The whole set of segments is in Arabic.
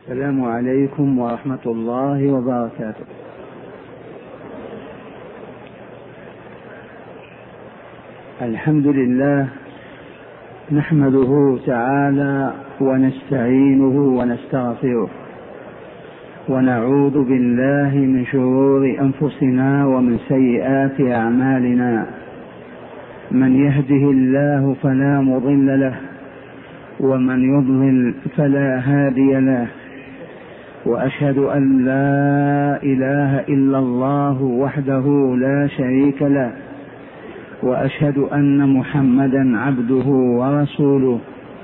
السلام عليكم ورحمة الله وبركاته. الحمد لله نحمده تعالى ونستعينه ونستغفره ونعوذ بالله من شرور أنفسنا ومن سيئات أعمالنا. من يهده الله فلا مضل له ومن يضلل فلا هادي له، وأشهد أن لا إله إلا الله وحده لا شريك له، وأشهد أن محمدا عبده ورسوله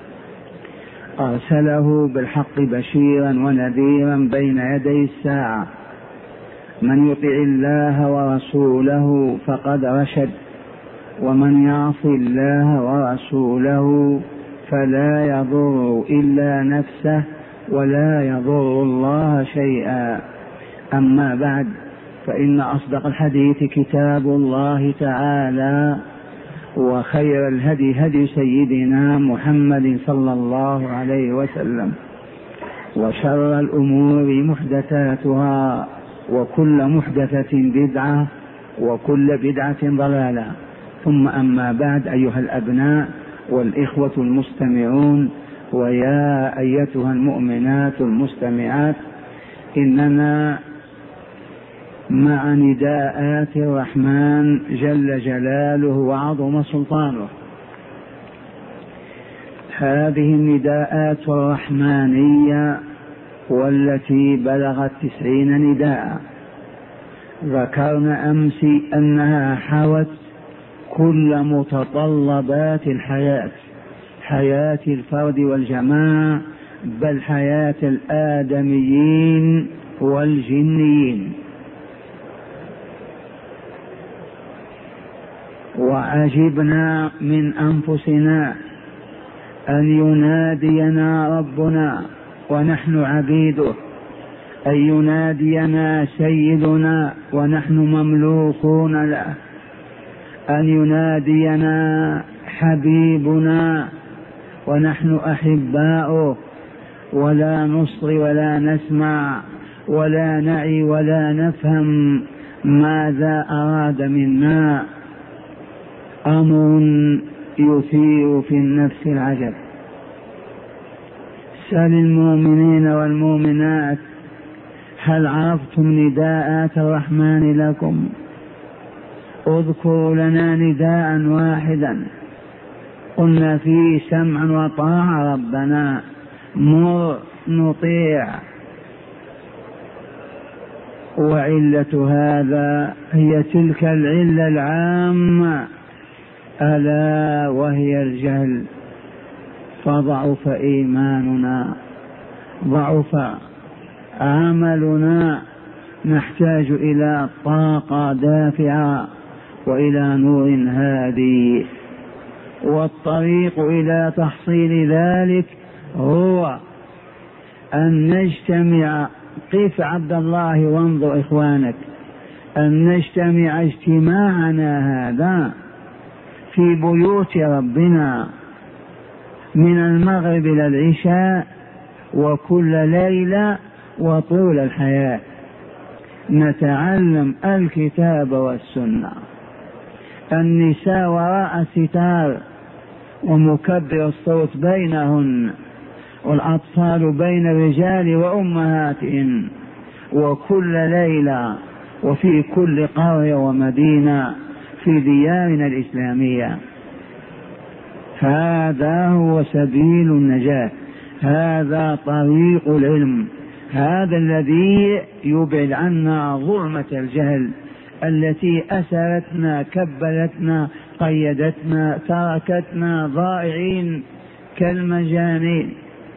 أرسله بالحق بشيرا ونذيرا بين يدي الساعة. من يطع الله ورسوله فقد رشد، ومن يعص الله ورسوله فلا يضر إلا نفسه ولا يضر الله شيئا. أما بعد، فإن أصدق الحديث كتاب الله تعالى، وخير الهدي هدي سيدنا محمد صلى الله عليه وسلم، وشر الأمور محدثاتها، وكل محدثة بدعة، وكل بدعة ضلالة. ثم أما بعد، أيها الأبناء والإخوة المستمعون، ويا أيتها المؤمنات المستمعات، إننا مع نداءات الرحمن جل جلاله وعظم سلطانه. هذه النداءات الرحمانية والتي بلغت 90 نداء، ذكرنا أمس أنها حوت كل متطلبات الحياة، حياة الفرد والجماعة، بل حياة الآدميين والجنيين. وعجبنا من أنفسنا أن ينادينا ربنا ونحن عبيده، أن ينادينا سيدنا ونحن مملوكون له، أن ينادينا حبيبنا ونحن أحباؤه، ولا نصغي ولا نسمع ولا نعي ولا نفهم ماذا أراد منا. أمر يثير في النفس العجب. سل المؤمنين والمؤمنات: هل عرفتم نداءات الرحمن لكم؟ اذكروا لنا نداء واحدا قلنا فيه سمعا وطاعة ربنا، مر نطيع. وعلة هذا هي تلك العلة العامة، ألا وهي الجهل. فضعف إيماننا، ضعف عملنا، نحتاج إلى طاقة دافعة وإلى نور هادي. والطريق إلى تحصيل ذلك هو أن نجتمع. قف عبد الله وانظر إخوانك، أن نجتمع اجتماعنا هذا في بيوت ربنا من المغرب إلى العشاء، وكل ليلة وطول الحياة نتعلم الكتاب والسنة. النساء وراء الستار ومكبر الصوت بينهن، والأطفال بين الرجال وأمهاتهم، وكل ليلة وفي كل قرية ومدينة في ديارنا الإسلامية. هذا هو سبيل النجاة، هذا طريق العلم، هذا الذي يبعد عنا ظلمة الجهل التي أسرتنا، كبلتنا، قيدتنا، تركتنا ضائعين كالمجانين.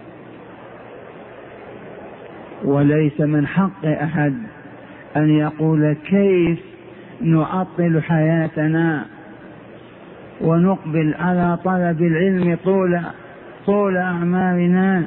وليس من حق أحد أن يقول كيف نعطل حياتنا ونقبل على طلب العلم طول أعمارنا،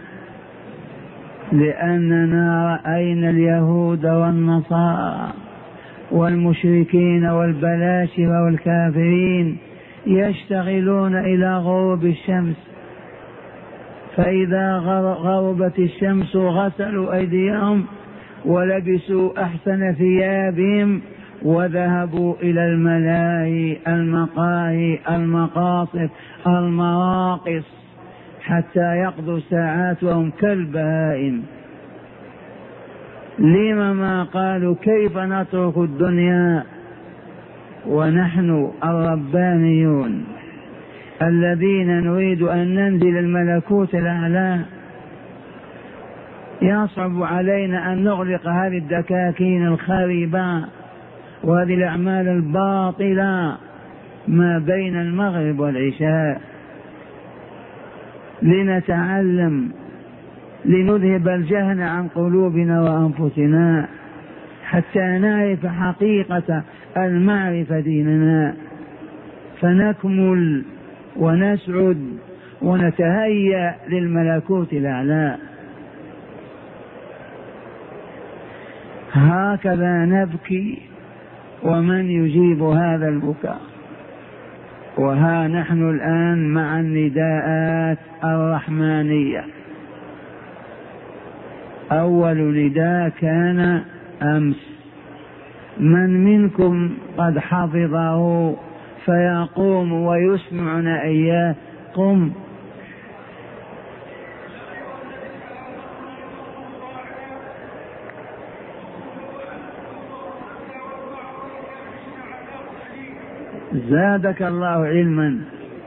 لأننا رأينا اليهود والنصارى والمشركين والبلاشر والكافرين يشتغلون إلى غروب الشمس، فإذا غربت الشمس غسلوا أيديهم ولبسوا أحسن ثيابهم وذهبوا إلى الملاهي المقاهي المقاصد المراقص حتى يقضوا ساعات وهم كالبهائم. لما ما قالوا كيف نترك الدنيا ونحن الربانيون الذين نريد أن ننزل الملكوت الأعلى؟ يصعب علينا أن نغلق هذه الدكاكين الخريبة وهذه الأعمال الباطلة ما بين المغرب والعشاء لنتعلم، لنذهب الجهل عن قلوبنا وأنفسنا حتى نعرف حقيقة المعرفة ديننا، فنكمل ونسعد ونتهيأ للملكوت الأعلى. هكذا نبكي ومن يجيب هذا البكاء؟ وها نحن الآن مع النداءات الرحمانية. أول نداء كان أمس، من منكم قد حفظه فيقوم ويسمعنا إياه؟ قم. زادك الله علما.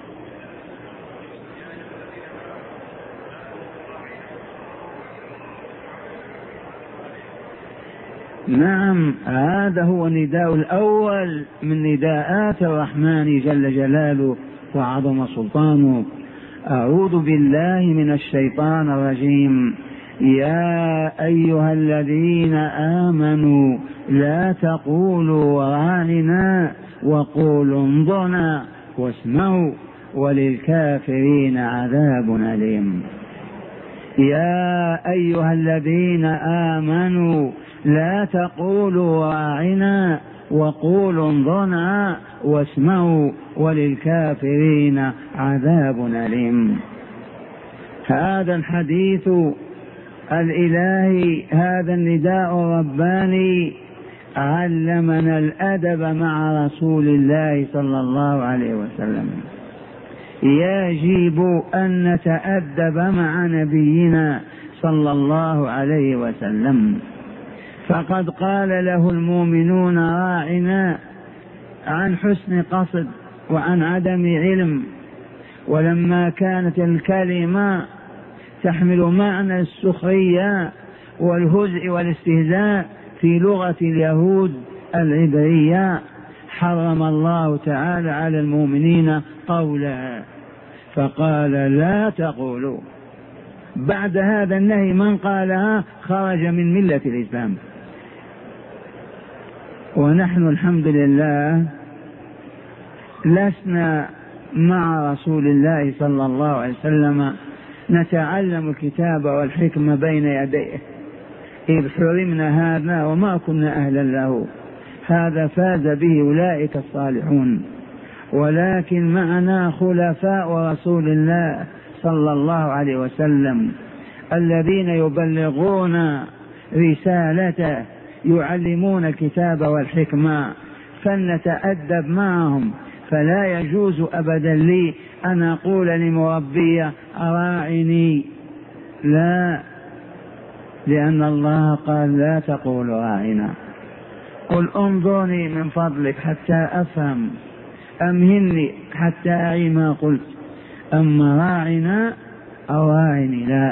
نعم، هذا هو النداء الأول من نداءات الرحمن جل جلاله وعظم سلطانه. أعوذ بالله من الشيطان الرجيم. يا أيها الذين آمنوا لا تقولوا راعنا وقولوا انظرنا واسمعوا وللكافرين عذاب أليم. يا أيها الذين آمنوا لا تقولوا راعنا وقولوا انظرنا واسمعوا وللكافرين عذاب أليم. هذا الحديث الإلهي، هذا النداء الرباني علمنا الأدب مع رسول الله صلى الله عليه وسلم. يجب أن نتأدب مع نبينا صلى الله عليه وسلم، فقد قال له المؤمنون راعنا عن حسن قصد وعن عدم علم، ولما كانت الكلمة تحمل معنى السخرية والهزء والاستهزاء في لغة اليهود العبرية حرم الله تعالى على المؤمنين قولها، فقال لا تقولوا. بعد هذا النهي من قالها خرج من ملة الإسلام. ونحن الحمد لله لسنا مع رسول الله صلى الله عليه وسلم نتعلم الكتاب والحكمة بين يديه، إذ حرمنا هذا وما كنا أهلا له. هذا فاز به أولئك الصالحون، ولكن معنا خلفاء رسول الله صلى الله عليه وسلم الذين يبلغون رسالته، يعلمون الكتاب والحكمة، فلنتأدب معهم. فلا يجوز أبدا لي أن أقول لمربي راعني، لا، لأن الله قال لا تقول راعنا. قل انظرني من فضلك حتى أفهم، أمهلني حتى أعي ما قلت، أما راعنا أو راعني لا.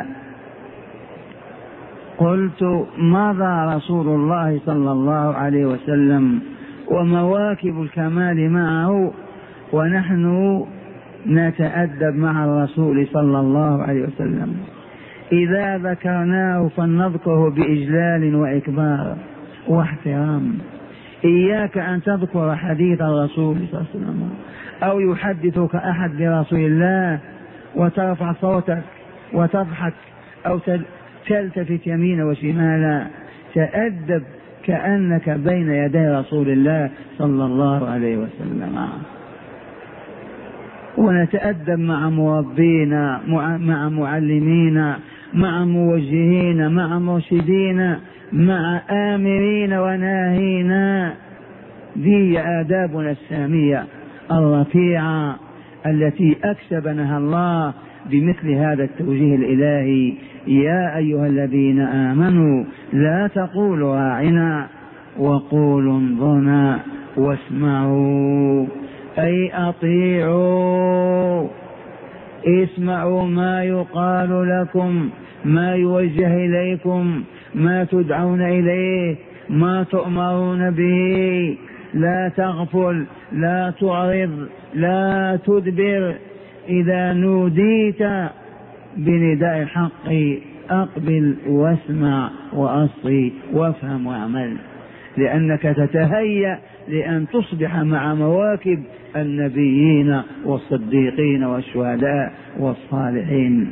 قلت مضى رسول الله صلى الله عليه وسلم ومواكب الكمال معه، ونحن نتأدب مع الرسول صلى الله عليه وسلم. إذا ذكرناه فلنذكره بإجلال وإكبار واحترام. إياك أن تذكر حديث الرسول صلى الله عليه وسلم أو يحدثك أحد برسول الله وترفع صوتك وتضحك أو تلتفت يمين وشمالا. تأدب كأنك بين يدي رسول الله صلى الله عليه وسلم. ونتأدب مع مربينا، مع معلمينا، مع موجهين، مع مرشدين، مع آمرين وناهينا. دي آدابنا السامية الرفيعة التي أكسبنها الله بمثل هذا التوجيه الإلهي. يا أيها الذين آمنوا لا تقولوا راعنا وقولوا انظرنا واسمعوا، أي أطيعوا، اسمعوا ما يقال لكم، ما يوجه إليكم، ما تدعون إليه، ما تؤمرون به. لا تغفل، لا تعرض، لا تدبر. إذا نوديت بنداء الحق أقبل واسمع وأصغي وافهم واعمل، لأنك تتهيأ لأن تصبح مع مواكب النبيين والصديقين والشهداء والصالحين.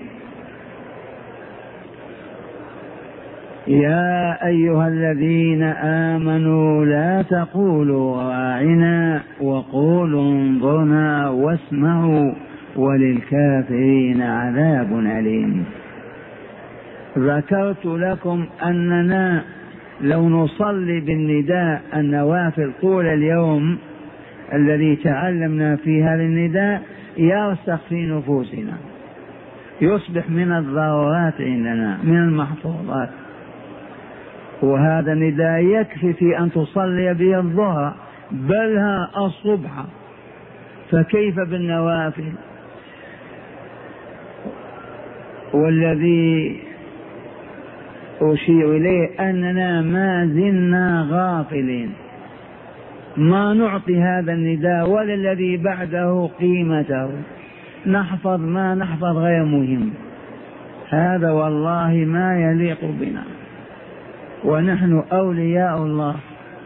يا أيها الذين آمنوا لا تقولوا راعنا وقولوا انظرنا واسمعوا وللكافرين عذاب أليم. ذكرت لكم أننا لو نصلي بالنداء النوافل طول اليوم الذي تعلمنا في هذا النداء يرسخ في نفوسنا، يصبح من الضرورات عندنا، من المحفوظات. وهذا النداء يكفي في أن تصلي به الظهر بل الصبح، فكيف بالنوافل؟ والذي أشير إليه أننا ما زلنا غافلين، ما نعطي هذا النداء ولا الذي بعده قيمته، نحفظ ما نحفظ غير مهم. هذا والله ما يليق بنا، ونحن أولياء الله.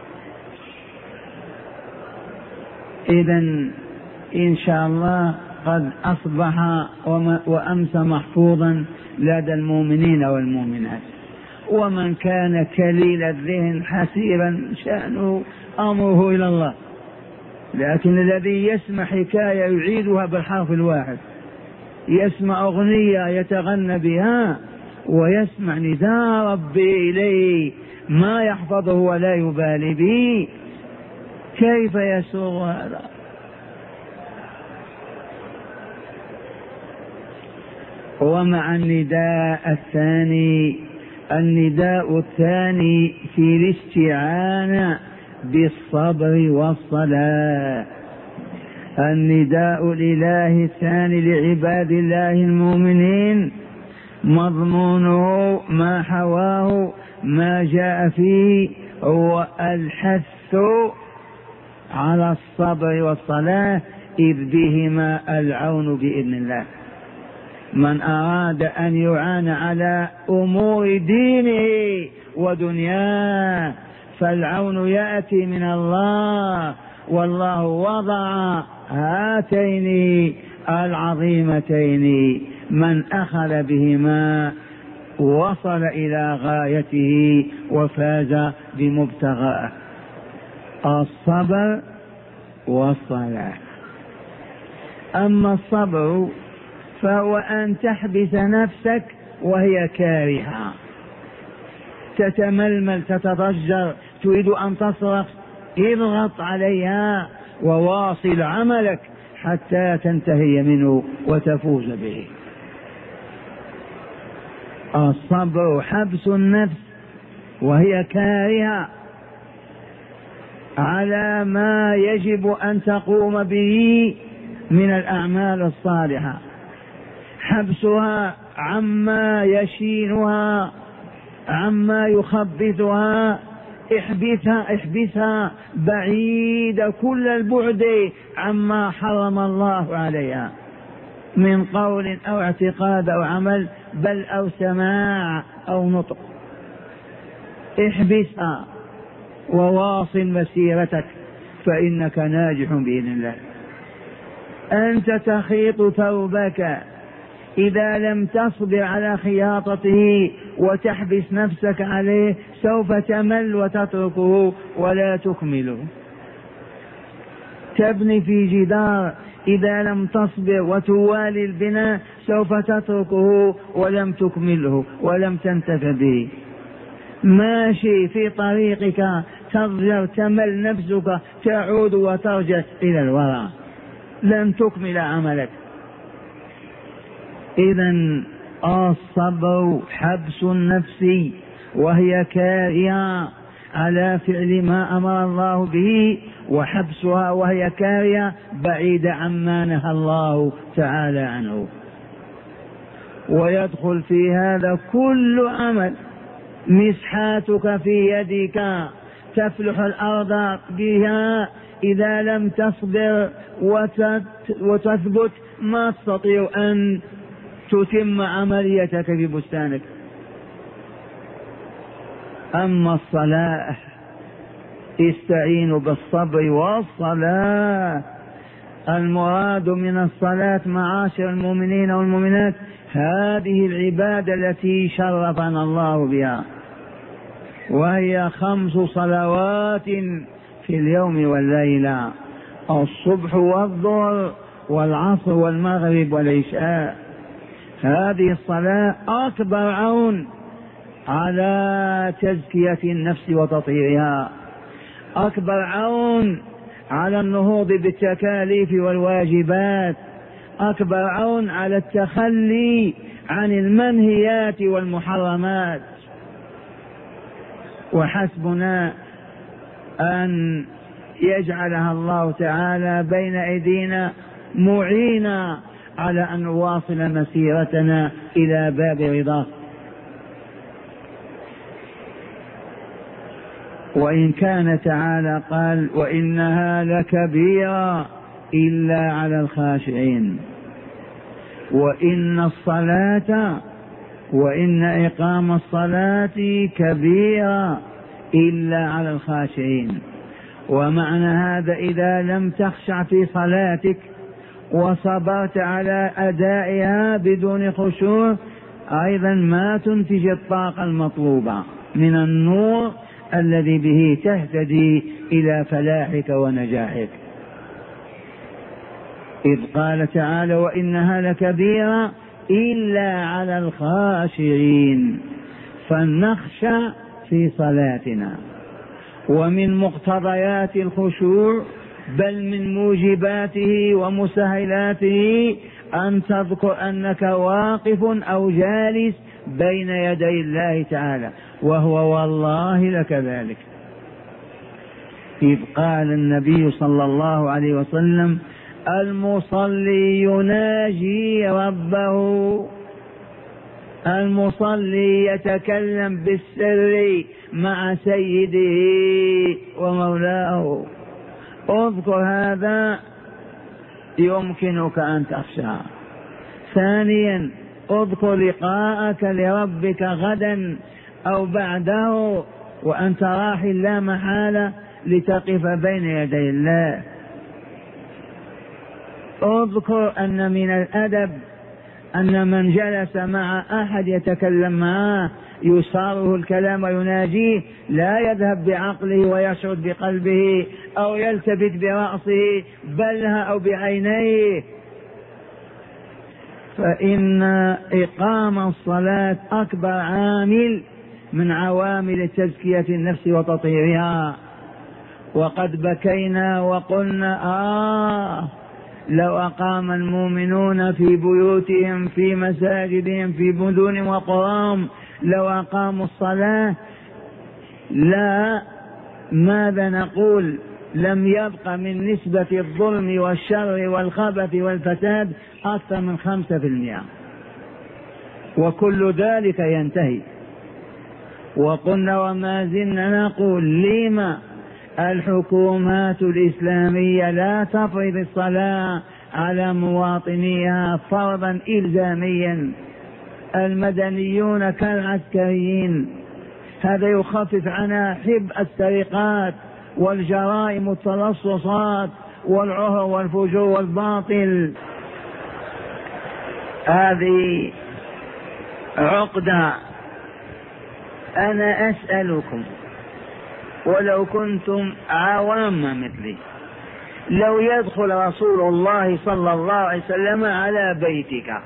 إذن إن شاء الله قد أصبح وأمس محفوظا لدى المؤمنين والمؤمنات. ومن كان كليل الذهن حسيرا شأنه أمره إلى الله، لكن الذي يسمع حكاية يعيدها بالحرف الواحد، يسمع أغنية يتغنى بها، ويسمع نداء ربي إليه ما يحفظه ولا يبالي به، كيف يسوغ هذا؟ ومع النداء الثاني في الاستعانة بالصبر والصلاة. النداء الإلهي الثاني لعباد الله المؤمنين مضمونه ما حواه ما جاء فيه هو الحث على الصبر والصلاة، إذ بهما العون بإذن الله. من أراد أن يعان على أمور دينه ودنياه فالعون يأتي من الله، والله وضع هاتين العظيمتين، من أخذ بهما وصل إلى غايته وفاز بمبتغاه، الصبر والصلاة. أما الصبر فهو أن تحبس نفسك وهي كارهة، تتململ، تتضجر، تريد أن تصرخ، اضغط عليها وواصل عملك حتى تنتهي منه وتفوز به. الصبر حبس النفس وهي كارهة على ما يجب أن تقوم به من الأعمال الصالحة، حبسها عما يشينها، عما يخبثها، احبسها بعيد كل البعد عما حرم الله عليها من قول أو اعتقاد أو عمل، بل أو سماع أو نطق. احبسها وواصل مسيرتك فإنك ناجح بإذن الله. أنت تخيط ثوبك، إذا لم تصبر على خياطته وتحبس نفسك عليه سوف تمل وتتركه ولا تكمله. تبني في جدار، إذا لم تصبر وتوالي البناء سوف تتركه ولم تكمله ولم تنتفع به. ماشي في طريقك تضجر تمل نفسك تعود وترجع إلى الوراء لن تكمل عملك. إذن الصبر حبس النفس وهي كارهة على فعل ما أمر الله به، وحبسها وهي كارهة بعيدة عما نهى الله تعالى عنه. ويدخل في هذا كل عمل. مسحاتك في يدك تفلح الأرض بها، إذا لم تصبر وتثبت ما تستطيع أن تتم عمليتك في بستانك. أما الصلاة استعينوا بالصبر والصلاة. المراد من الصلاة معاشر المؤمنين والمؤمنات هذه العبادة التي شرفنا الله بها، وهي 5 صلوات في اليوم والليلة: الصبح والظهر والعصر والمغرب والعشاء. هذه الصلاة أكبر عون على تزكية النفس وتطهيرها، أكبر عون على النهوض بالتكاليف والواجبات، أكبر عون على التخلي عن المنهيات والمحرمات. وحسبنا أن يجعلها الله تعالى بين أيدينا معينا على أن نواصل مسيرتنا إلى باب رضاه. وإن كان تعالى قال: وإنها لكبيرة إلا على الخاشعين، وإن إقام الصلاة كبيرة إلا على الخاشعين. ومعنى هذا إذا لم تخشع في صلاتك وصبرت على أدائها بدون خشوع أيضا ما تنتج الطاقة المطلوبة من النور الذي به تهتدي إلى فلاحك ونجاحك. إذ قال تعالى: وإنها لكبيرة إلا على الخاشعين. فلنخشع في صلاتنا. ومن مقتضيات الخشوع بل من موجباته ومسهلاته أن تذكر أنك واقف أو جالس بين يدي الله تعالى، وهو والله لكذلك. إذ قال النبي صلى الله عليه وسلم: المصلي يناجي ربه، المصلي يتكلم بالسر مع سيده ومولاه. اذكر هذا يمكنك أن تخشع. ثانيا اذكر لقاءك لربك غدا أو بعده وأنت راح لا محالة لتقف بين يدي الله. اذكر أن من الأدب أن من جلس مع أحد يتكلم معه يساره الكلام ويناجيه لا يذهب بعقله ويشعر بقلبه أو يلتفت برأسه بلها أو بعينيه، فإن إقامة الصلاة أكبر عامل من عوامل تزكية النفس وتطهيرها. وقد بكينا وقلنا لو أقام المؤمنون في بيوتهم في مساجدهم في مدن وقرام لو أقاموا الصلاة لا ماذا نقول؟ لم يبق من نسبة الظلم والشر والخبث والفساد أكثر من 5%، وكل ذلك ينتهي. وقلنا وما زلنا نقول لما الحكومات الإسلامية لا تفرض الصلاة على مواطنيها فرضا إلزاميا، المدنيون كالعسكريين، هذا يخفف عنها حب السرقات والجرائم والتلصصات والعهر والفجور والباطل. هذه عقدة. أنا أسألكم ولو كنتم عوام مثلي لو يدخل رسول الله صلى الله عليه وسلم على بيتك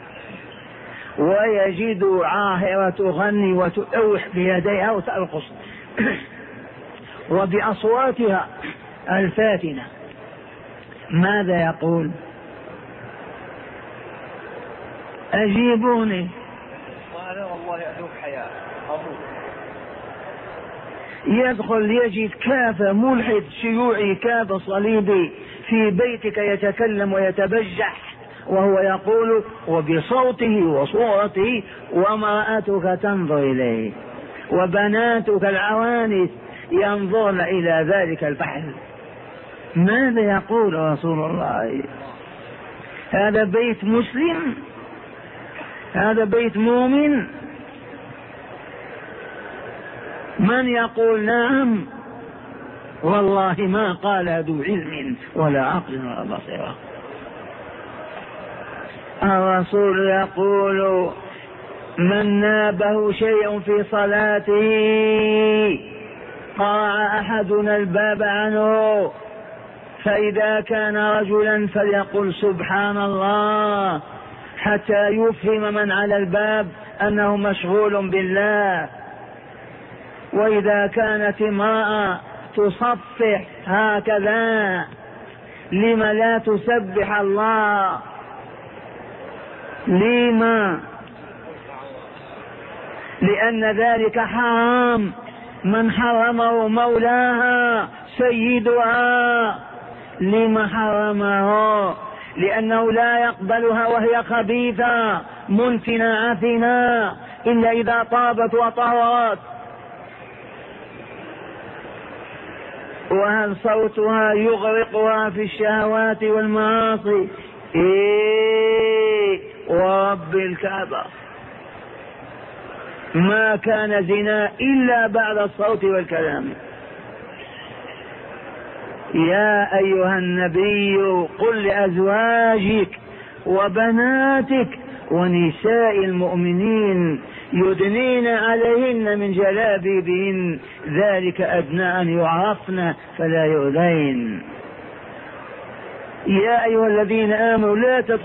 ويجد عاهرة تغني وتؤوح بيديها وترقص وبأصواتها الفاتنة، ماذا يقول؟ أجيبوني. يدخل يجد كافر ملحد شيوعي كافر صليبي في بيتك يتكلم ويتبجح وهو يقول وبصوته وصورته، وامرأتك تنظر إليه وبناتك العوانس ينظرن إلى ذلك الفحل. ماذا يقول رسول الله؟ هذا بيت مسلم؟ هذا بيت مؤمن؟ من يقول نعم والله ما قال ذو علم ولا عقل ولا بصيرة. الرسول يقول من نابه شيء في صلاته قرع أحدنا الباب عنه، فإذا كان رجلا فليقل سبحان الله حتى يفهم من على الباب أنه مشغول بالله، وإذا كانت امرأة تصفح هكذا لما لا تسبح الله؟ لما؟ لأن ذلك حرام، من حرمه مولاها سيدها. لما حرمه؟ لأنه لا يقبلها وهي خبيثة منتنة عفنة إلا إذا طابت وطهرت. وهل صوتها يغرقها في الشهوات والمعاصي؟ ورب الكعبة ما كان زنا إلا بعد الصوت والكلام. يا أيها النبي قل لأزواجك وبناتك ونساء المؤمنين يدنين عليهن من جلابيبهن ذلك أدنى أن يعرفن فلا يؤذين. يا أيها الذين آمنوا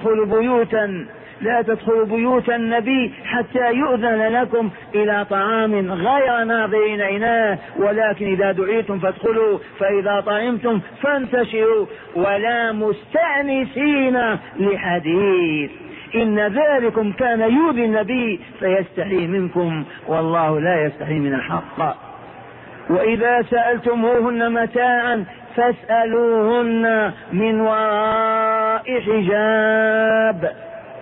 لا تدخلوا بيوت النبي حتى يؤذن لكم إلى طعام غير ناظرين إناه ولكن إذا دعيتم فادخلوا فإذا طعمتم فانتشروا ولا مستأنسين لحديث إن ذلكم كان يؤذي النبي فيستحي منكم والله لا يستحي من الحق. وإذا سألتموهن متاعا فاسألوهن من وراء حجاب.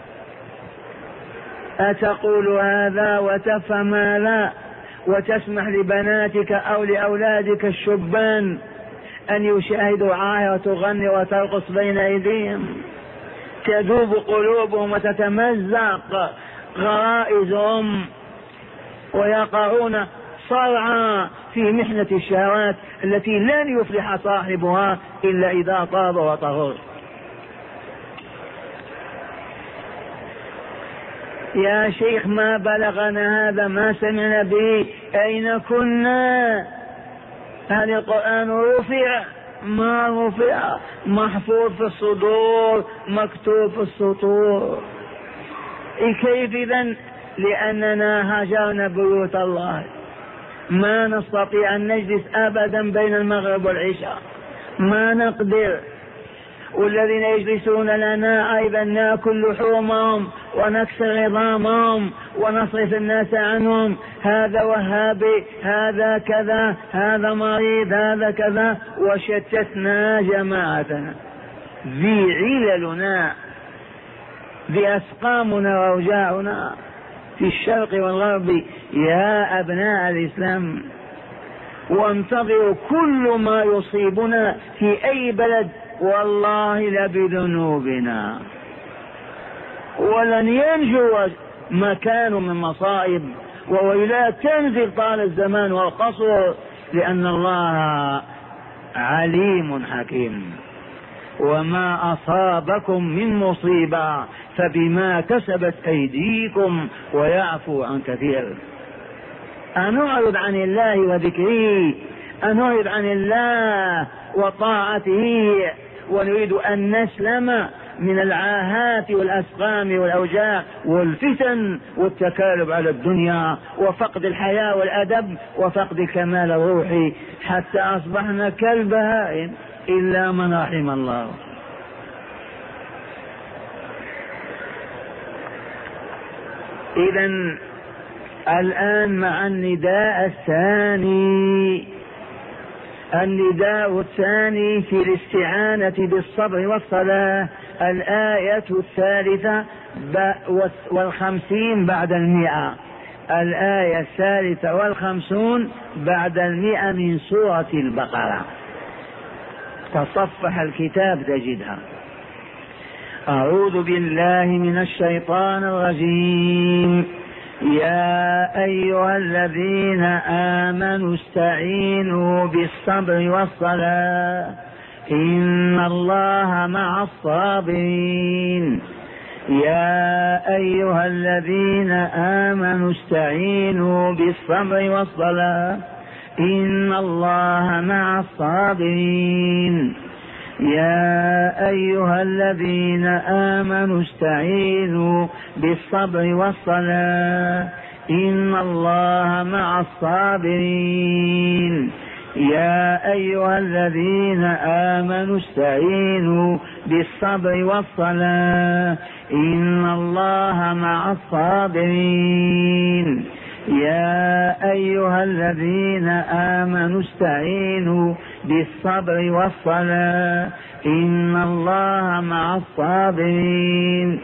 أتقول هذا وتفهم هذا وتسمح لبناتك أو لأولادك الشبان أن يشاهدوا عاهرة تغني وترقص بين أيديهم؟ تذوب قلوبهم وتتمزق غرائزهم ويقعون صرعا في محنة الشهوات التي لن يفلح صاحبها إلا إذا طاب وطهر. يا شيخ ما بلغنا هذا، ما سمعنا به، أين كنا؟ هل القرآن رفع؟ ما رفع، محفوظ في الصدور مكتوب في السطور. كيف إذن؟ لأننا هجرنا بيوت الله، ما نستطيع أن نجلس أبدا بين المغرب والعشاء، ما نقدر. والذين يجلسون لنا أيضا نأكل لحومهم ونكسر عظامهم ونصرف الناس عنهم، هذا وهابي، هذا كذا، هذا مريض، هذا كذا، وشتتنا جماعتنا. ذي عللنا، ذي أسقامنا وأوجاعنا في الشرق والغرب. يا أبناء الإسلام وانتظروا كل ما يصيبنا في أي بلد والله لبذنوبنا، ولن ينجو مكان من مصائب وويلات تنزل طال الزمان والقصر، لأن الله عليم حكيم. وما أصابكم من مصيبة فبما كسبت أيديكم ويعفو عن كثير. أنعرض عن الله وذكره، أنعرض عن الله وطاعته ونريد أن نسلم من العاهات والأسقام والأوجاع والفتن والتكالب على الدنيا وفقد الحياة والأدب وفقد الكمال الروحي، حتى أصبحنا كالبهائم إلا من رحم الله. إذن الآن مع النداء الثاني. النداء الثاني في الاستعانة بالصبر والصلاة، الآية 53 بعد 100. الآية 53 بعد 100 من سورة البقرة. تصفح الكتاب تجدها. أعوذ بالله من الشيطان الرجيم. يا أيها الذين آمنوا استعينوا بالصبر والصلاة إن الله مع الصابرين. يا أيها الذين آمنوا استعينوا بالصبر والصلاة إن الله مع الصابرين. يا أيها الذين آمنوا استعينوا بالصبر والصلاة إن الله مع الصابرين. يا أيها الذين آمنوا استعينوا بالصبر والصلاة إن الله مع الصابرين. يا أيها الذين آمنوا استعينوا بالصبر والصلاة إن الله مع الصابرين.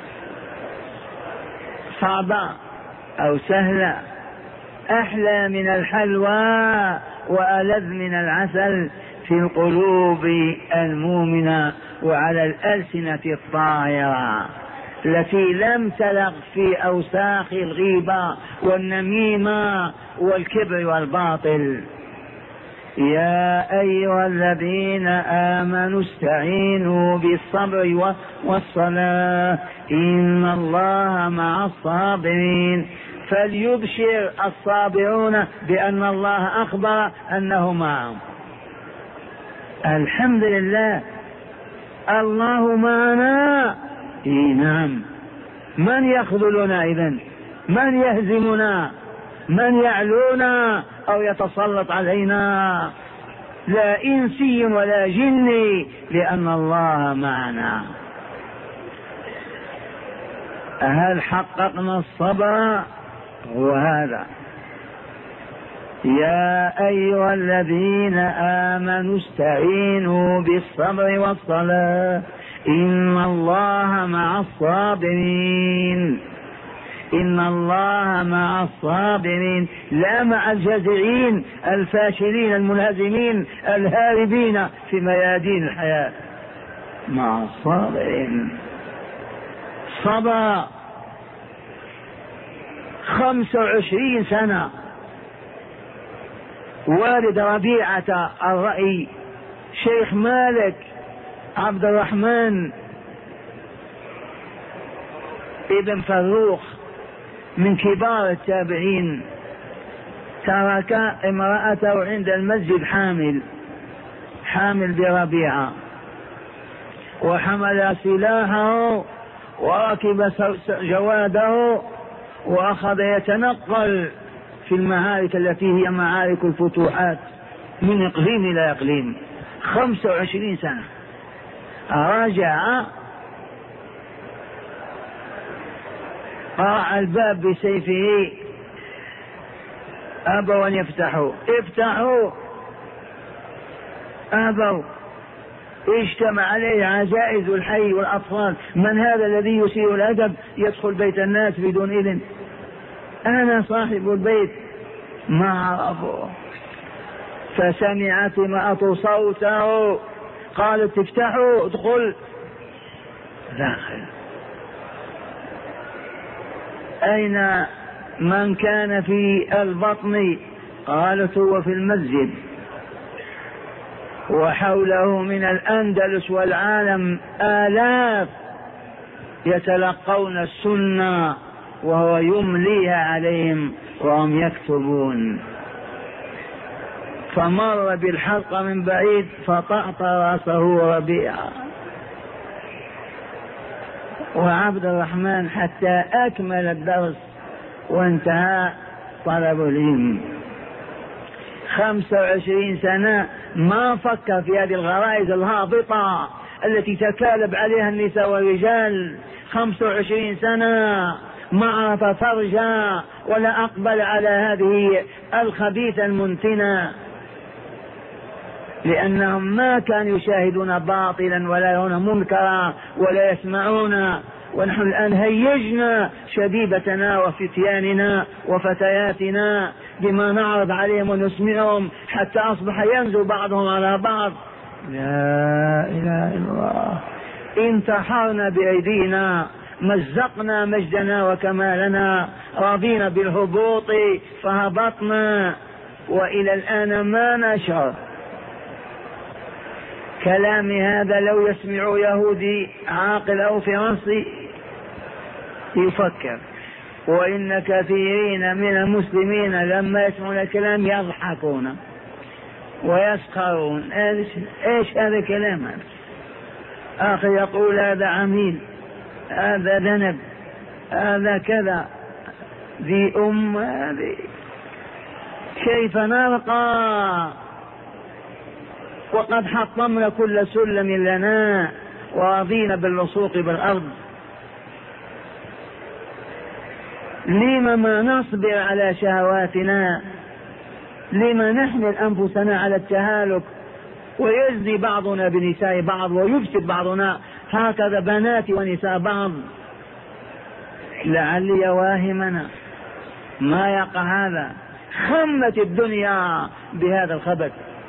صعبة أو سهلة؟ أحلى من الحلوى وألذ من العسل في القلوب المؤمنة وعلى الألسنة الطاهرة التي لم تلغ في أوساخ الغيبة والنميمة والكبر والباطل. يا أيها الذين آمنوا استعينوا بالصبر والصلاة إن الله مع الصابرين. فليبشر الصابرون بأن الله أخبر أنه معهم. الحمد لله، الله معنا. نعم. من يخذلنا إذن؟ من يهزمنا؟ من يعلونا أو يتسلط علينا؟ لا إنسي ولا جني، لأن الله معنا. هل حققنا الصبر؟ وهذا يا أيها الذين آمنوا استعينوا بالصبر والصلاة إن الله مع الصابرين. إن الله مع الصابرين، لا مع الجازعين الفاشلين المنهزمين الهاربين في ميادين الحياة، مع الصابرين. صبر 25 سنة. والد ربيعة الرأي شيخ مالك عبد الرحمن ابن فروخ من كبار التابعين، ترك امرأته عند المسجد حامل بربيعة، وحمل سلاحه وركب جواده وأخذ يتنقل في المعارك التي هي معارك الفتوحات من إقليم إلى إقليم. 25 سنة. رجع قرع الباب بسيفه، أبوا أن يفتحوا، أبوا. اجتمع عليه عجائز الحي والأطفال. من هذا الذي يسيء الأدب يدخل بيت الناس بدون إذن؟ أنا صاحب البيت. ما عرفوا. فسمعت امرأة صوته قالت افتحوا ادخل. داخل. أين من كان في البطن؟ قالت هو في المسجد، وحوله من الأندلس والعالم آلاف يتلقون السنة وهو يمليها عليهم وهم يكتبون. فمر بالحلقة من بعيد فطأطأ رأسه ربيعا. وعبد الرحمن حتى أكمل الدرس وانتهى طلب العلم. 25 سنة ما فكر في هذه الغرائز الهابطة التي تكالب عليها النساء والرجال. 25 سنة ما عرف فرجا ولا أقبل على هذه الخبيثة المنتنة، لأنهم ما كانوا يشاهدون باطلا ولا يرون منكرا ولا يسمعون. ونحن الآن هيجنا شبيبتنا وفتياننا وفتياتنا بما نعرض عليهم ونسمعهم حتى أصبح ينزل بعضهم على بعض. لا إله إلا الله. انتحرنا بأيدينا، مزقنا مجدنا وكمالنا، رضينا بالهبوط فهبطنا، وإلى الآن ما نشعر. كلامي هذا لو يسمع يهودي عاقل أو فرنسي يفكر، وإن كثيرين من المسلمين لما يسمعون الكلام يضحكون ويسخرون. ايش هذا الكلام؟ آخر يقول هذا عميل، هذا ذنب، هذا كذا. ذي هذه كيف نرقى وقد حطمنا كل سلم لنا ورضينا باللصوق بالأرض؟ لما ما نصبر على شهواتنا؟ لما نحمل أنفسنا على التهالك ويزني بعضنا بنساء بعض ويفسد بعضنا هكذا بنات ونساء بعض؟ لعلي واهمنا ما يقع هذا. خمت الدنيا بهذا الخبث.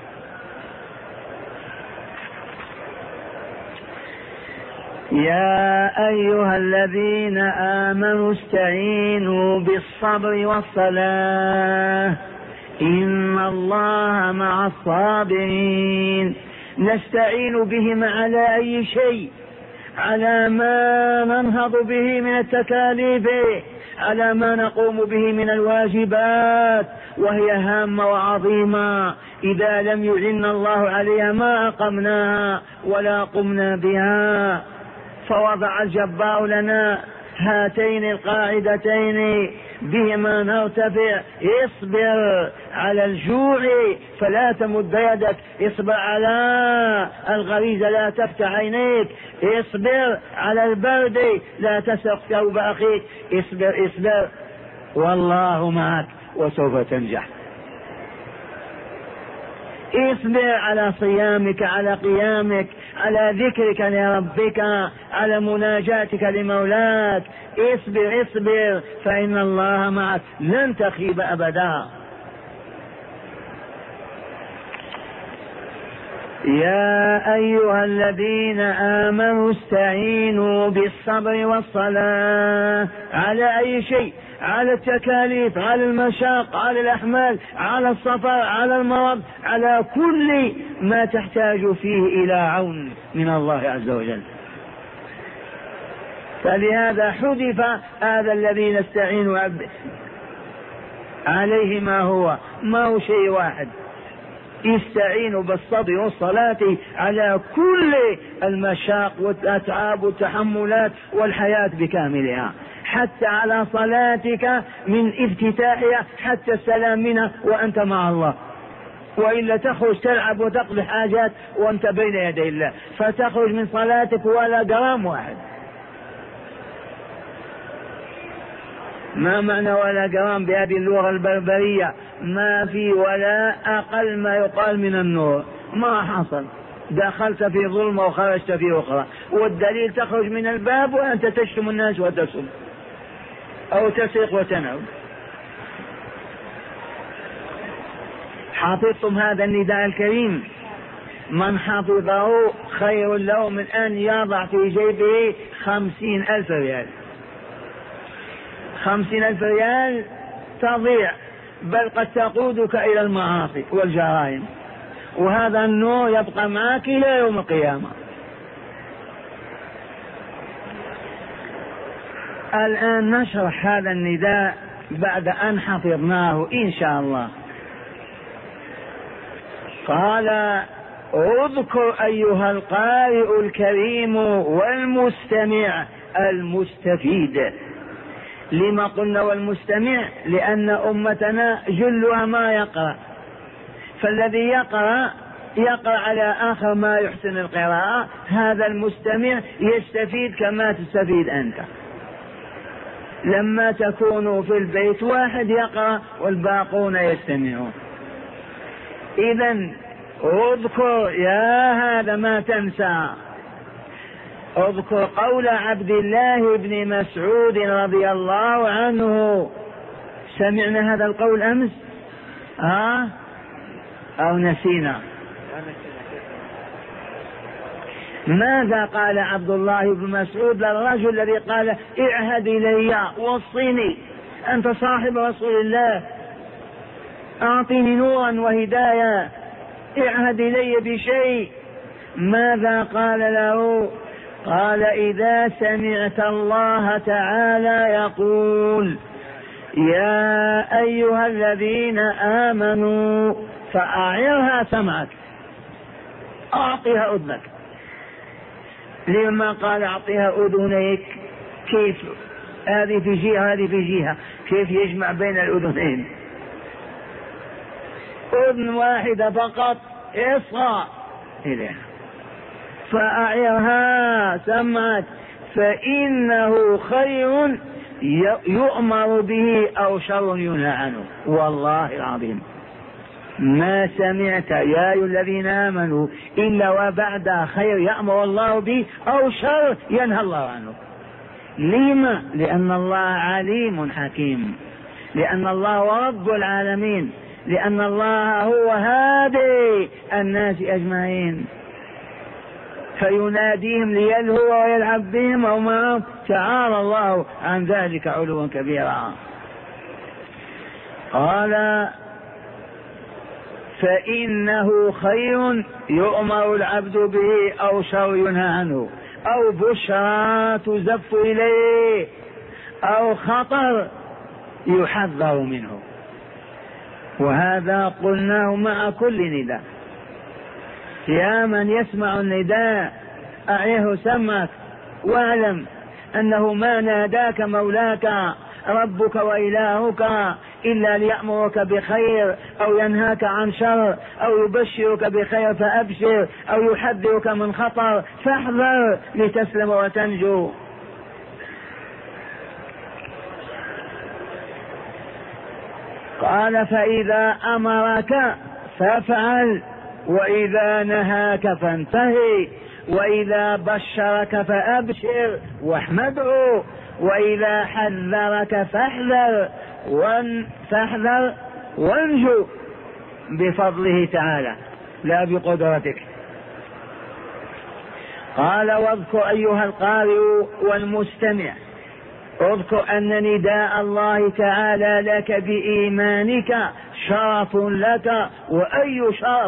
يا أيها الذين آمنوا استعينوا بالصبر والصلاة إن الله مع الصابرين. نستعين بهم على أي شيء؟ على ما ننهض به من التكاليف، على ما نقوم به من الواجبات، وهي هامة وعظيمة. إذا لم يعن الله عليها ما أقمناها ولا قمنا بها. فوضع الجبار لنا هاتين القاعدتين بهما نرتفع. اصبر على الجوع فلا تمد يدك، اصبر على الغريزة لا تفتح عينيك، اصبر على البرد لا تسرق ثوب أخيك، اصبر اصبر والله معك وسوف تنجح. اصبر على صيامك، على قيامك، على ذكرك لربك، على مناجاتك لمولاك. اصبر اصبر فإن الله معك، لن تخيب أبدا. يا أيها الذين آمنوا استعينوا بالصبر والصلاة. على أي شيء؟ على التكاليف، على المشاق، على الأحمال، على السفر، على المرض، على كل ما تحتاج فيه إلى عون من الله عز وجل. فلهذا حذف هذا الذي نستعين عليه. ما هو شيء واحد. استعينوا بالصبر والصلاة على كل المشاق والأتعاب والتحملات والحياة بكاملها، حتى على صلاتك من افتتاحها حتى السلام منها وأنت مع الله. وإلا تخرج تلعب وتقضي حاجات وأنت بين يدي الله، فتخرج من صلاتك ولا جرام واحد. ما معنى ولا جرام بهذه اللغة البربرية؟ ما في ولا أقل ما يقال من النور. ما حصل، دخلت في ظلمة وخرجت في أخرى. والدليل تخرج من الباب وأنت تشتم الناس وتسب أو تسرق وتنعم. حفظتم هذا النداء الكريم؟ من حفظه خير له من أن يضع في جيبه 50,000 ريال. 50,000 ريال تضيع، بل قد تقودك إلى المعاصي والجرائم، وهذا النور يبقى معك إلى يوم القيامة. الآن نشرح هذا النداء بعد أن حفظناه إن شاء الله. قال اذكر أيها القارئ الكريم والمستمع المستفيد. لما قلنا والمستمع؟ لأن أمتنا جلها ما يقرأ، فالذي يقرأ على آخر ما يحسن القراءة، هذا المستمع يستفيد كما تستفيد أنت. لما تكونوا في البيت واحد يقرأ والباقون يستمعون. إذن اذكر يا هذا ما تنسى، اذكر قول عبد الله بن مسعود رضي الله عنه. سمعنا هذا القول أمس أو نسينا؟ ماذا قال عبد الله بن مسعود للرجل الذي قال اعهد إلي وصني، أنت صاحب رسول الله، أعطني نورا وهداية، اعهد إلي بشيء. ماذا قال له؟ قال إذا سمعت الله تعالى يقول يا أيها الذين آمنوا فأعرها سمعك، أعطيها أذنك. لما قال أعطيها أذنيك؟ كيف؟ هذه في جهة هذه في جهة، كيف يجمع بين الأذنين؟ أذن واحدة فقط اصغى إليها. فأعرها سمعك فإنه خير يؤمر به أو شر ينهى عنه. والله العظيم ما سمعت يا أيها الذين آمنوا إلا وبعد خير يأمر الله به أو شر ينهى الله عنه. لما؟ لأن الله عليم حكيم، لأن الله رب العالمين، لأن الله هو هادي الناس أجمعين، فيناديهم ليلهو ويلعب بهم أو معهم، تعالى الله عن ذلك علوا كبيرا. قال فإنه خير يؤمر العبد به أو شر ينهى عنه، أو بشرى تزف إليه، أو خطر يحذر منه. وهذا قلناه مع كل نداء. يا من يسمع النداء أعيه سمعك، واعلم أنه ما ناداك مولاك ربك وإلهك إلا ليأمرك بخير أو ينهاك عن شر أو يبشرك بخير فأبشر أو يحذرك من خطر فاحذر لتسلم وتنجو. قال فإذا أمرك فافعل، وإذا نهاك فانتهي، وإذا بشرك فأبشر واحمده، وإذا حذرك فاحذر وانجو بفضله تعالى لا بقدرتك. قال واذكر أيها القارئ والمستمع، اذكر أن نداء الله تعالى لك بإيمانك شرف لك. وأي شرف؟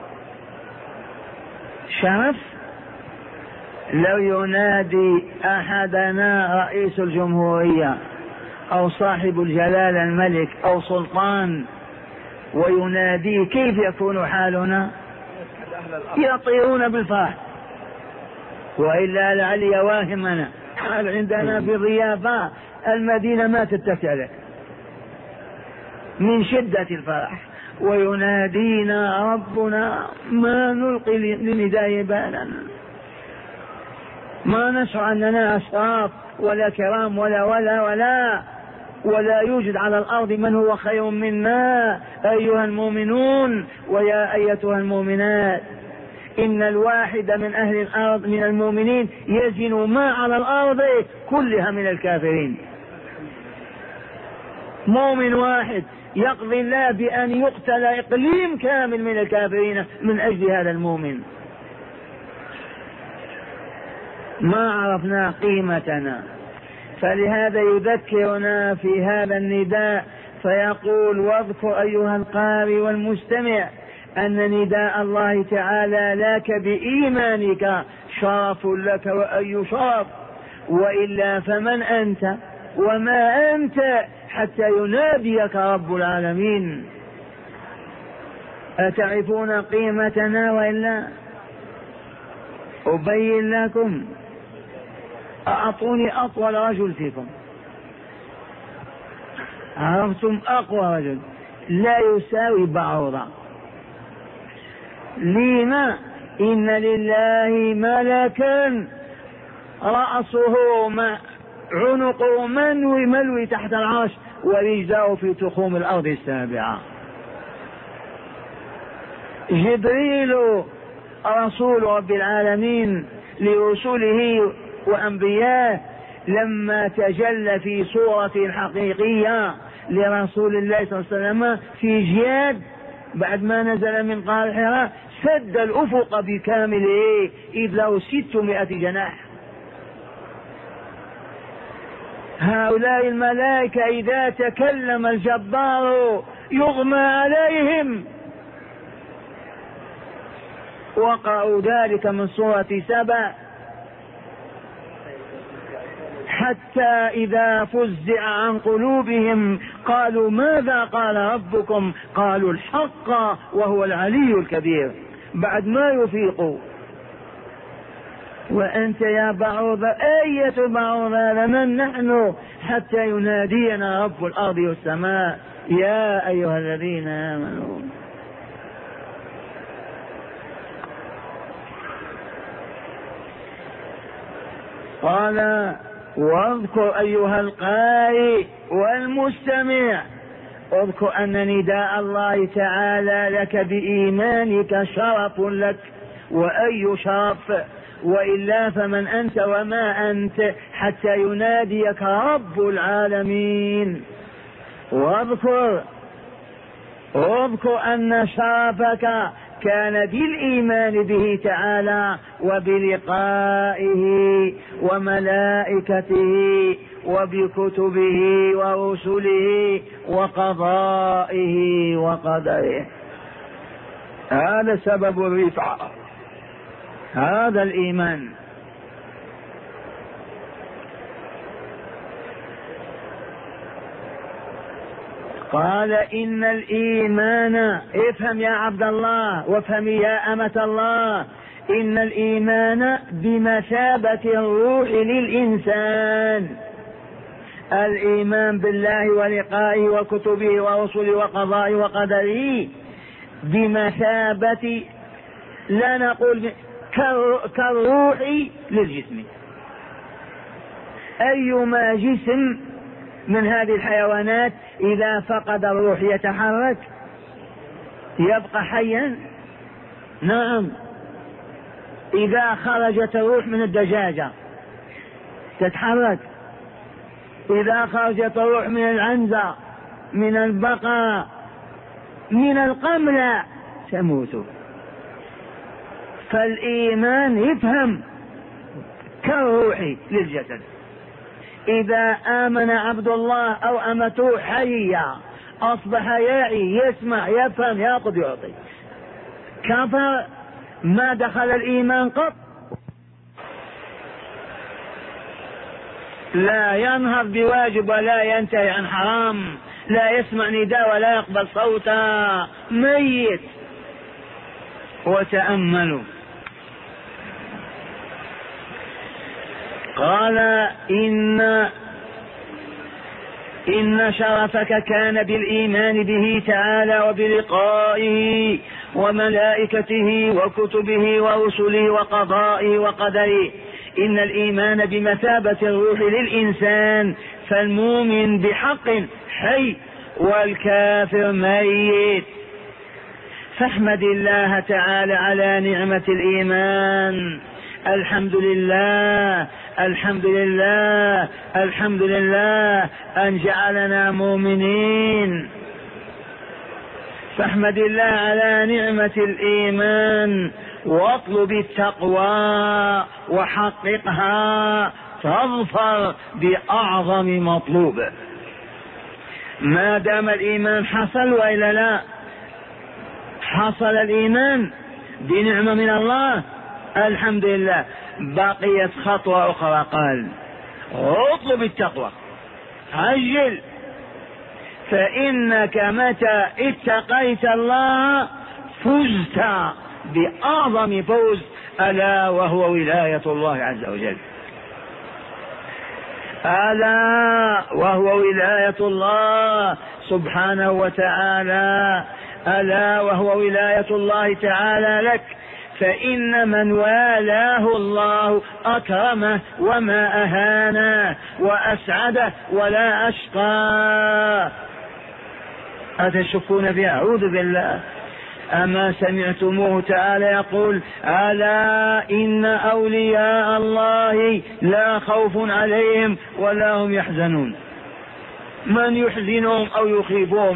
شرف لو ينادي أحدنا رئيس الجمهورية أو صاحب الجلالة الملك أو سلطان ويناديه، كيف يكون حالنا؟ يطيرون بالفرح. وإلا لعلي واهمنا حال عندنا في ضيافة المدينة ما تتسع من شدة الفرح، وينادينا ربنا ما نلقي لنداء بالا، ما نشعر أننا أشراف ولا كرام ولا يوجد على الأرض من هو خير منا. أيها المؤمنون ويا أيتها المؤمنات، إن الواحد من أهل الأرض من المؤمنين يزن ما على الأرض كلها من الكافرين. مؤمن واحد يقضي الله بأن يقتل إقليم كامل من الكافرين من أجل هذا المؤمن. ما عرفنا قيمتنا، فلهذا يذكرنا في هذا النداء فيقول واذكر أيها القارئ والمستمع أن نداء الله تعالى لك بإيمانك شرف لك. وأي شرف؟ وإلا فمن أنت وما أنت حتى يناديك رب العالمين. أتعرفون قيمتنا وإلا؟ أبين لكم. أعطوني أطول رجل فيكم، عرفتم؟ أقوى رجل لا يساوي بعوضة. لما؟ إن لله ملكا رأسه عنقه ملوي تحت العرش ورجلاه في تخوم الأرض السابعة. جبريل رسول رب العالمين لرسله وأنبياء لما تجلى في صورة حقيقية لرسول الله صلى الله عليه وسلم في جياد بعد ما نزل من قاع حراء سد الأفق بكامله إذ له 600 جناح. هؤلاء الملائكة إذا تكلم الجبار يغمى عليهم. وقعوا ذلك من سورة 7. حتى إذا فزع عن قلوبهم قالوا ماذا قال ربكم؟ قالوا الحق وهو العلي الكبير. بعد ما يفيقوا. وأنت يا بعوض أية بعوض لمن نحن حتى ينادينا رب الأرض والسماء يا أيها الذين آمنوا. قال واذكر أيها القارئ والمستمع، اذكر أن نداء الله تعالى لك بإيمانك شرف لك، وأي شرف وإلا فمن أنت وما أنت حتى يناديك رب العالمين. واذكر أن شرفك كان بالإيمان به تعالى وبلقائه وملائكته وبكتبه ورسله وقضائه وقدره. هذا سبب الرفعة، هذا الإيمان. قال إن الإيمان، افهم يا عبد الله وافهمي يا أمة الله، إن الإيمان بمثابة الروح للإنسان. الإيمان بالله ولقائه وكتبه ورسله وقضائه وقدره بمثابة، لا نقول كالروح للجسم. أيما جسم من هذه الحيوانات إذا فقد الروح يتحرك يبقى حيا؟ نعم. إذا خرجت الروح من الدجاجة تتحرك، إذا خرجت الروح من العنزة من البقرة من القملة تموت. فالإيمان يفهم كالروح للجسد. إذا آمن عبد الله أو أمته حيا أصبح يعي يسمع يفهم يأخذ يعطي. كفر ما دخل الإيمان قط، لا ينهض بواجب ولا ينتهي عن حرام، لا يسمع نداء ولا يقبل صوتا، ميت. وتأملوا قال إن شرفك كان بالإيمان به تعالى وبلقائه وملائكته وكتبه ورسله وقضائه وقدره. إن الإيمان بمثابة الروح للإنسان، فالمؤمن بحق حي والكافر ميت. فاحمد الله تعالى على نعمة الإيمان. الحمد لله الحمد لله الحمد لله أن جعلنا مؤمنين. فاحمد الله على نعمة الإيمان واطلب التقوى وحققها تظفر بأعظم مطلوب. ما دام الإيمان حصل وإلا لا؟ حصل الإيمان بنعمة من الله الحمد لله. بقيت خطوة أخرى، قال اطلب التقوى، عجل. فإنك متى اتقيت الله فزت بأعظم فوز، ألا وهو ولاية الله عز وجل. ألا وهو ولاية الله سبحانه وتعالى، ألا وهو ولاية الله تعالى لك. فإن من والاه الله أكرمه وما أهانه وأسعده ولا أشقى. أتشكون في أعوذ بالله؟ أما سمعتموه تعالى يقول: ألا إن أولياء الله لا خوف عليهم ولا هم يحزنون. من يحزنهم أو يخيفهم؟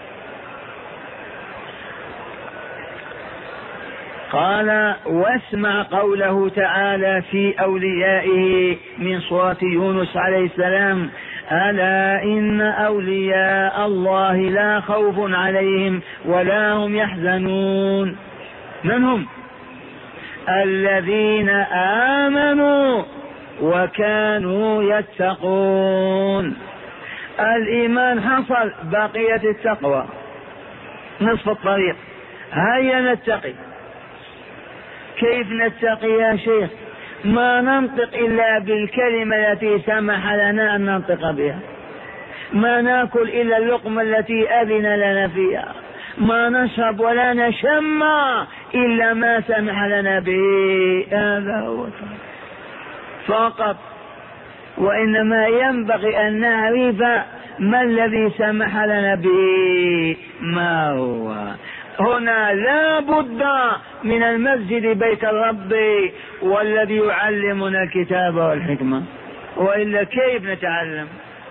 قال: واسمع قوله تعالى في أوليائه من سورة يونس عليه السلام: ألا إن أولياء الله لا خوف عليهم ولا هم يحزنون. من هم؟ الذين آمنوا وكانوا يتقون. الإيمان حصل، بقية التقوى نصف الطريق. هيا نتقي. كيف نتقي يا شيخ؟ ما ننطق إلا بالكلمة التي سمح لنا أن ننطق بها، ما نأكل إلا اللقمة التي أذن لنا فيها، ما نشرب ولا نشم إلا ما سمح لنا به. هذا هو فقط. وإنما ينبغي أن نعرف ما الذي سمح لنا به ما هو. هنا لا بد من المسجد بيت الرب والذي يعلمنا الكتاب والحكمة، وإلا كيف نتعلم؟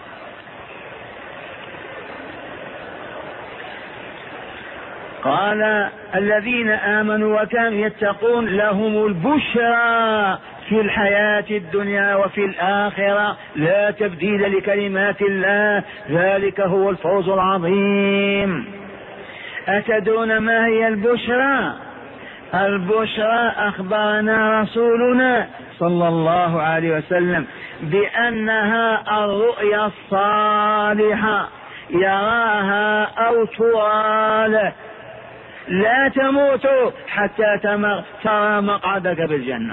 قال: الذين آمنوا وكانوا يتقون لهم البشرى في الحياة الدنيا وفي الآخرة، لا تبديل لكلمات الله، ذلك هو الفوز العظيم. أتدرون ما هي البشرى؟ البشرى أخبرنا رسولنا صلى الله عليه وسلم بأنها الرؤيا الصالحة يراها أو ترى له. لا تموت حتى ترى مقعدك بالجنة.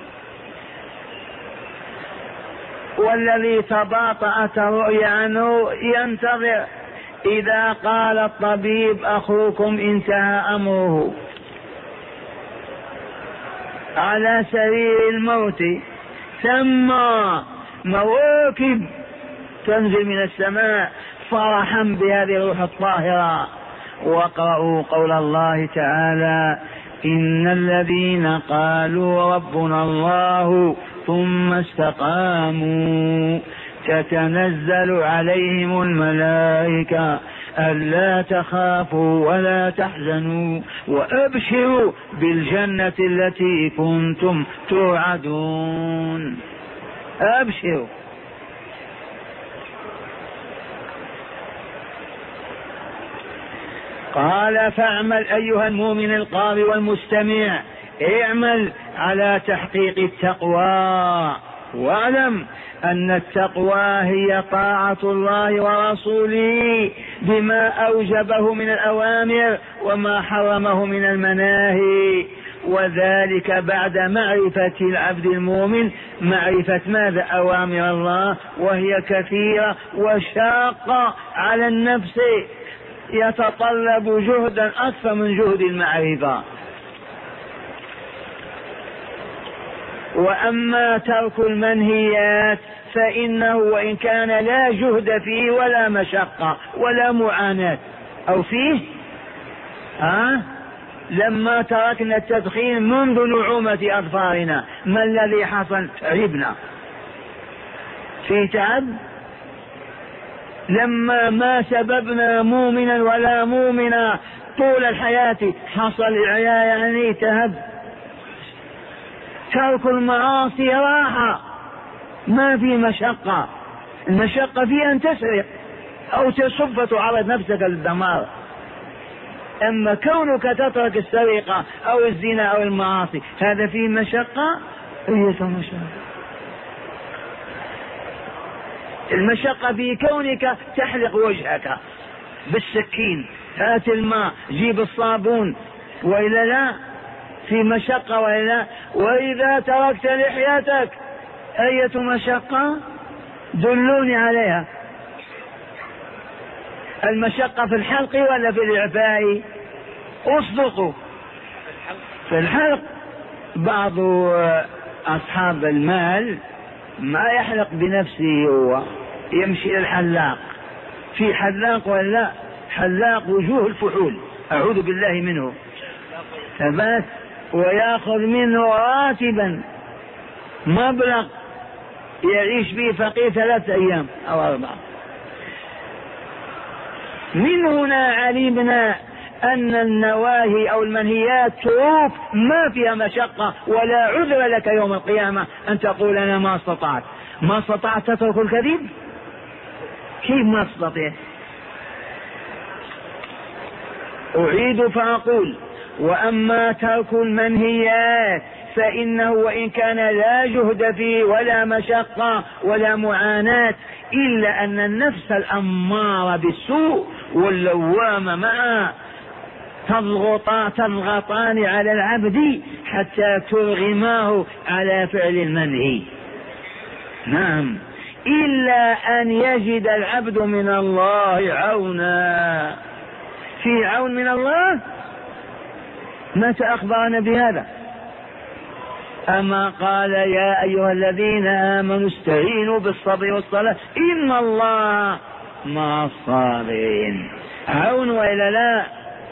والذي تباطأت الرؤيا عنه ينتظر. إذا قال الطبيب أخوكم انتهى أمره على سرير الموت، ثم مواكب تنزل من السماء فرحا بهذه الروح الطاهرة. واقرأوا قول الله تعالى: إن الذين قالوا ربنا الله ثم استقاموا تتنزل عليهم الملائكة ألا تخافوا ولا تحزنوا وأبشروا بالجنة التي كنتم توعدون. أبشروا. قال: فاعمل أيها المؤمن القارئ والمستمع، اعمل على تحقيق التقوى، واعلم أن التقوى هي طاعة الله ورسوله بما أوجبه من الأوامر وما حرمه من المناهي، وذلك بعد معرفة العبد المؤمن معرفة ماذا؟ أوامر الله، وهي كثيرة وشاقة على النفس، يتطلب جهدا أكثر من جهد المعرفة. وأما ترك المنهيات فإنه وإن كان لا جهد فيه ولا مشقة ولا معاناة أو فيه لما تركنا التدخين منذ نعومة أظفارنا ما الذي حصل؟ تعبنا في تعب. لما ما سببنا مؤمنا ولا مؤمنا طول الحياة حصل يعني تهب. ترك المعاصي راحة، ما في مشقة. المشقة في أن تسرق أو تصب تعرض نفسك للدمار. أما كونك تترك السرقة أو الزنا أو المعاصي هذا فيه مشقة. المشقة في كونك تحلق وجهك بالسكين، هات الماء، جيب الصابون، وإلا لا في مشقة وإلا. وإذا تركت لحيتك أية مشقة؟ دلوني عليها. المشقة في الحلق ولا في الإعفاء؟ اصدقوا. في الحلق. بعض أصحاب المال ما يحلق بنفسه، هو يمشي للحلاق. في حلاق ولا حلاق وجوه الفحول، أعوذ بالله منه، ثبات، ويأخذ منه راتبا مبلغ يعيش به فقير 3 أيام أو 4. من هنا علمنا أن النواهي أو المنهيات تروك ما فيها مشقة ولا عذر لك يوم القيامة أن تقول أنا ما استطعت. ما استطعت تترك الكذب؟ كيف ما تستطيع؟ أعيد فأقول: وأما ترك المنهيات فإنه وإن كان لا جهد فيه ولا مشقة ولا معاناة، إلا أن النفس الأمارة بالسوء واللوامة معا تضغطان على العبد حتى ترغماه على فعل المنهي. نعم، إلا أن يجد العبد من الله عونا. في عون من الله؟ متى أخبرنا بهذا؟ أما قال: يا أيها الذين آمنوا استعينوا بالصبر والصلاة إن الله مع الصابرين. عون وإلا لا؟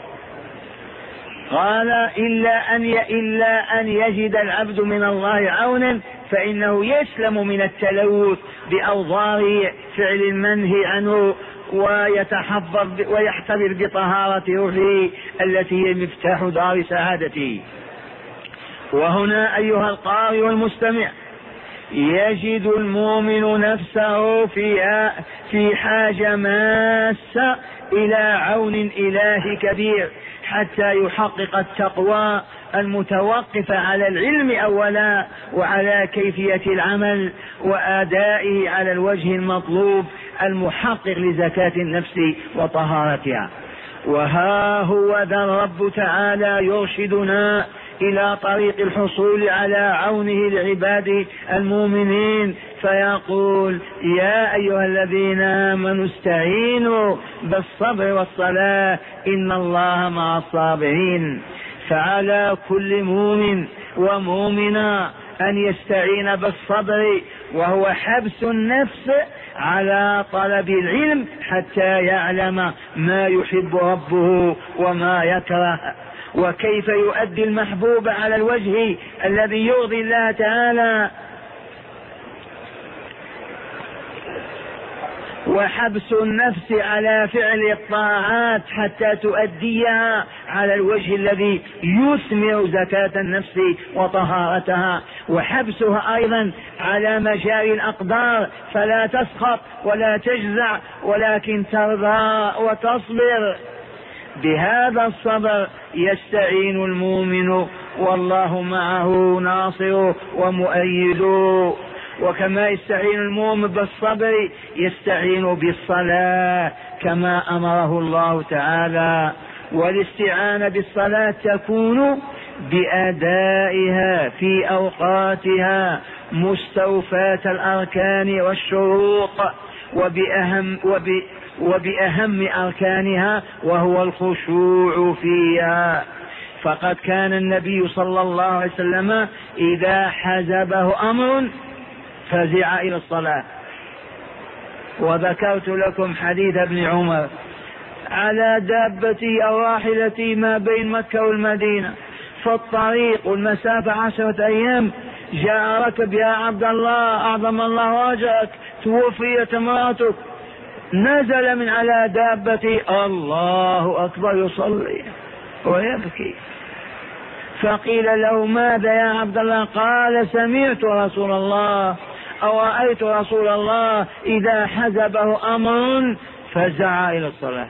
قال: إلا أن يجد العبد من الله عونا فإنه يسلم من التلوث بأوضار فعل المنهي عنه، ويتحفظ ويحتفظ بطهارة روحه التي هي مفتاح دار سعادته. وهنا أيها القارئ والمستمع، يجد المؤمن نفسه في حاجة ماسة إلى عون إلهي كبير حتى يحقق التقوى المتوقفة على العلم أولا، وعلى كيفية العمل وأدائه على الوجه المطلوب المحقق لزكاة النفس وطهارتها. وها هو ذا الرب تعالى يرشدنا إلى طريق الحصول على عونه لعباده المؤمنين، فيقول: يا أيها الذين آمنوا استعينوا بالصبر والصلاة إن الله مع الصابرين. فعلى كل مؤمن ومؤمنة أن يستعين بالصبر، وهو حبس النفس على طلب العلم حتى يعلم ما يحب ربه وما يكره، وكيف يؤدي المحبوب على الوجه الذي يرضي الله تعالى. وحبس النفس على فعل الطاعات حتى تؤديها على الوجه الذي يثمر زكاة النفس وطهارتها، وحبسها أيضا على مجاري الأقدار فلا تسخط ولا تجزع ولكن ترضى وتصبر. بهذا الصبر يستعين المؤمن والله معه ناصره ومؤيده. وكما يستعين المؤمن بالصبر يستعين بالصلاة كما أمره الله تعالى. والاستعانة بالصلاة تكون بأدائها في أوقاتها مستوفاة الأركان والشروط، وبأهم أركانها وهو الخشوع فيها. فقد كان النبي صلى الله عليه وسلم إذا حزبه أمر فزع إلى الصلاة. وذكرت لكم حديث ابن عمر: على دابتي أو راحلتي ما بين مكة والمدينة فالطريق والمسافة 10 أيام، جاء ركب: يا عبد الله أعظم الله أجرك توفيت امرأتك. نزل من على دابتي الله أكبر يصلي ويبكي. فقيل له: ماذا يا عبد الله؟ قال: سمعت رسول الله أو رأيت رسول الله إذا حزبه أمر فزع إلى الصلاة.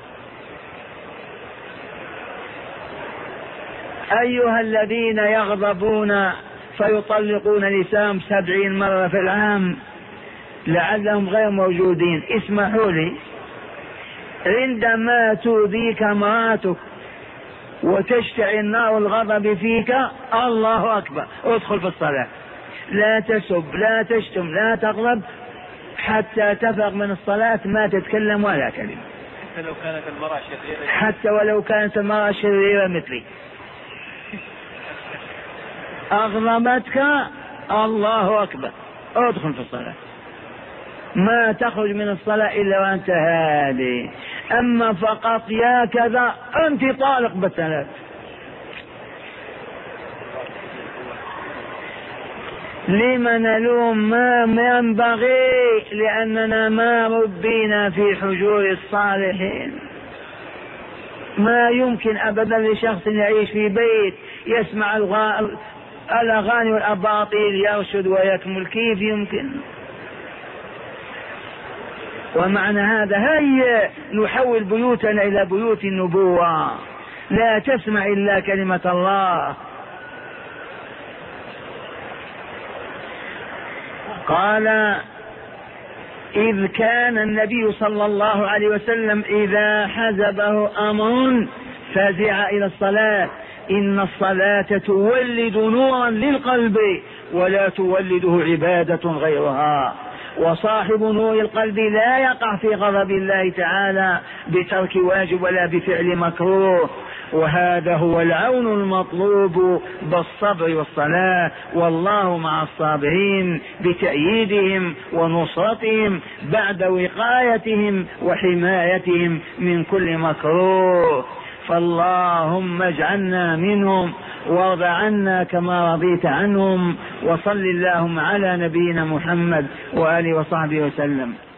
أيها الذين يغضبون فيطلقون نساءهم 70 مرة في العام لعلهم غير موجودين، اسمحوا لي عندما تؤذيك امرأتك وتشتعل نار الغضب فيك، الله أكبر، ادخل في الصلاة، لا تسب، لا تشتم، لا تغضب حتى تفرغ من الصلاة، ما تتكلم ولا كلمة، حتى لو كانت المرأة شريرة، حتى ولو كانت المرأة شريرة مثلي. أغضبتك، الله أكبر، ادخل في الصلاة، ما تخرج من الصلاة إلا وأنت هادي. أما فقط يا كذا أنت طالق بالثلاث. لما نلوم؟ ما ينبغي، لأننا ما ربينا في حجور الصالحين. ما يمكن أبدا لشخص يعيش في بيت يسمع الأغاني والأباطيل يرشد ويكمل، كيف يمكن؟ ومعنى هذا هيا نحول بيوتنا إلى بيوت النبوة، لا تسمع إلا كلمة الله. قال: إذ كان النبي صلى الله عليه وسلم إذا حزبه أمر فزع إلى الصلاة، إن الصلاة تولد نورا للقلب ولا تولده عبادة غيرها، وصاحب نور القلب لا يقع في غضب الله تعالى بترك واجب ولا بفعل مكروه. وهذا هو العون المطلوب بالصبر والصلاة، والله مع الصابرين بتأييدهم ونصرتهم بعد وقايتهم وحمايتهم من كل مكروه. فاللهم اجعلنا منهم وارض عنا كما رضيت عنهم، وصل اللهم على نبينا محمد وآله وصحبه وسلم.